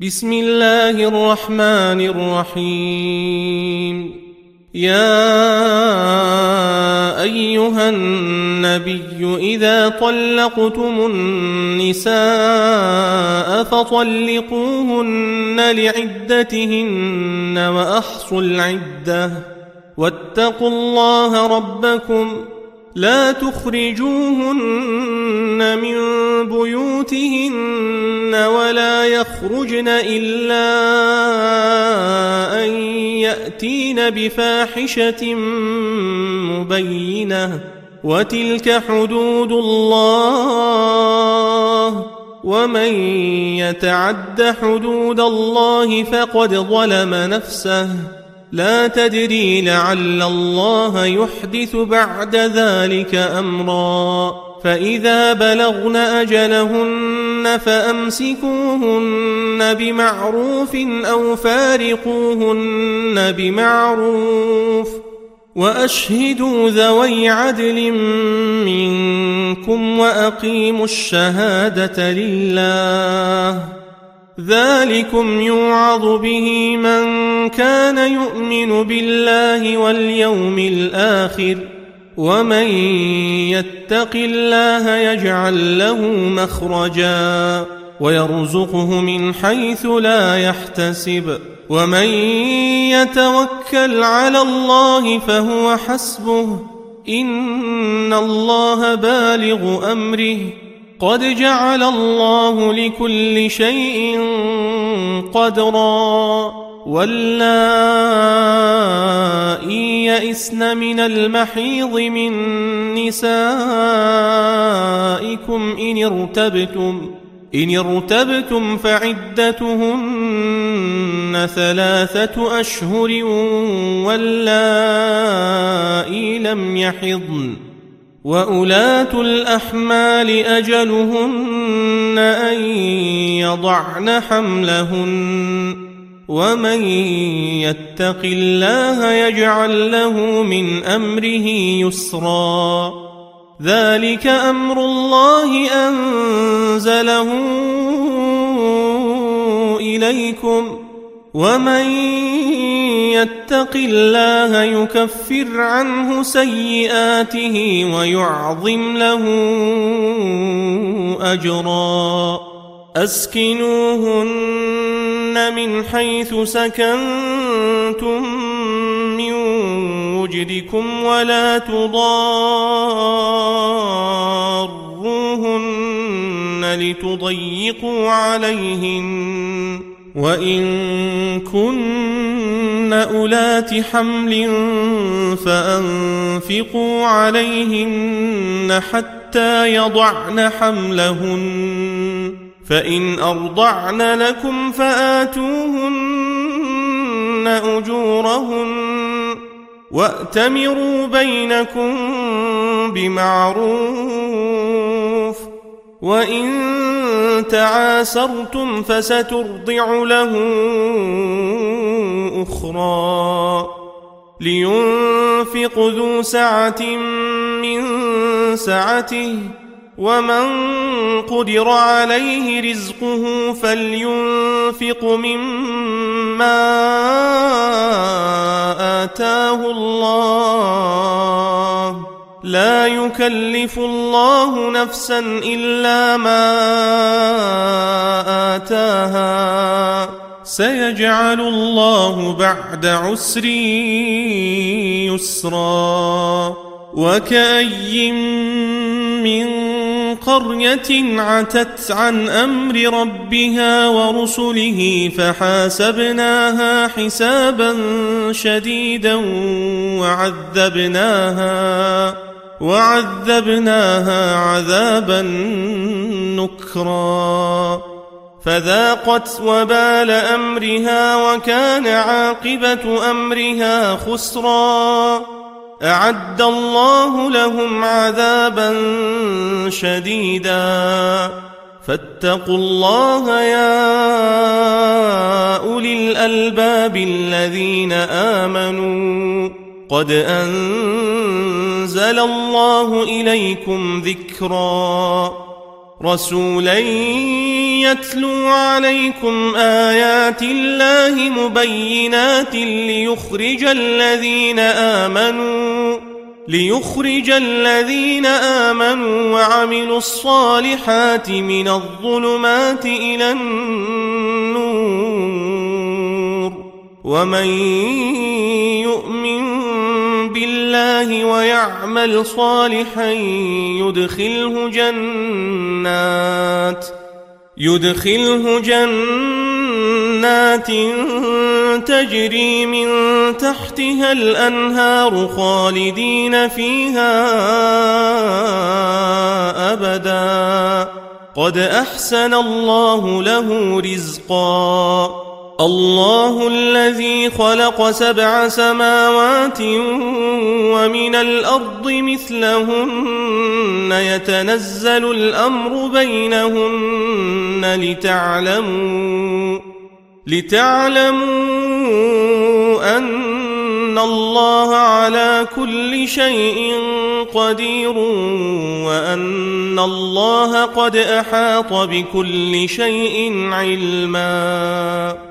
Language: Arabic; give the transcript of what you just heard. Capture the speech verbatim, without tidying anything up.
بسم الله الرحمن الرحيم. يا أيها النبي إذا طلقتم النساء فطلقوهن لعدتهن وأحصوا العدة واتقوا الله ربكم لا تخرجوهن من بيوتهن ولا يخرجن إلا أن يأتين بفاحشة مبينة وتلك حدود الله ومن يتعد حدود الله فقد ظلم نفسه لا تدري لعل الله يحدث بعد ذلك أمرا. فإذا بلغن أجلهن فأمسكوهن بمعروف أو فارقوهن بمعروف وأشهدوا ذوي عدل منكم وأقيموا الشهادة لله ذلكم يوعظ به من كان يؤمن بالله واليوم الآخر ومن يتق الله يجعل له مخرجا ويرزقه من حيث لا يحتسب ومن يتوكل على الله فهو حسبه إن الله بالغ أمره قد جعل الله لكل شيء قدرا. واللائي يئسن من المحيض من نسائكم إن ارتبتم إن ارتبتم فعدتهن ثلاثة أشهر واللائي لم يحضن وأولاة الأحمال أجلهن أن يضعن حملهن ومن يتق الله يجعل له من أمره يسرا. ذلك أمر الله أنزله إليكم ومن يتق الله يكفر عنه سيئاته ويعظم له أجرا. أسكنوهن من حيث سكنتم من وجدكم ولا تضاروهن لتضيقوا عليهن وإن كن أولات حمل فأنفقوا عليهن حتى يضعن حملهن فإن أرضعن لكم فآتوهن أجورهن وأتمروا بينكم بمعروف وإن تعاسرتم فسترضع له أخرى. لينفق ذو سعة من سعته ومن قدر عليه رزقه فلينفق مما آتاه الله لا يكلف الله نفسا إلا ما آتاها سيجعل الله بعد عسر يسرا. وكأي من قرية عتت عن أمر ربها ورسله فحاسبناها حسابا شديدا وعذبناها وعذبناها عذابا نكرا فذاقت وبال أمرها وكان عاقبة أمرها خسرا. أعد الله لهم عذابا شديدا فاتقوا الله يا أولي الألباب الذين آمنوا قد أنزل الله إليكم ذكرا رسولا يتلو عليكم آيات الله مبينات ليخرج الذين آمنوا ليخرج الذين آمنوا وعملوا الصالحات من الظلمات إلى النور ومن يؤمن بالله ويعمل صالحا يدخله جنات يدخله جنات تجري من تحتها الأنهار خالدين فيها أبدا قد أحسن الله له رزقا الله الذي خلق سبع سماوات ومن الأرض مثلهن يتنزل الأمر بينهن لتعلموا لتعلموا أن الله على كل شيء قدير وأن الله قد أحاط بكل شيء علما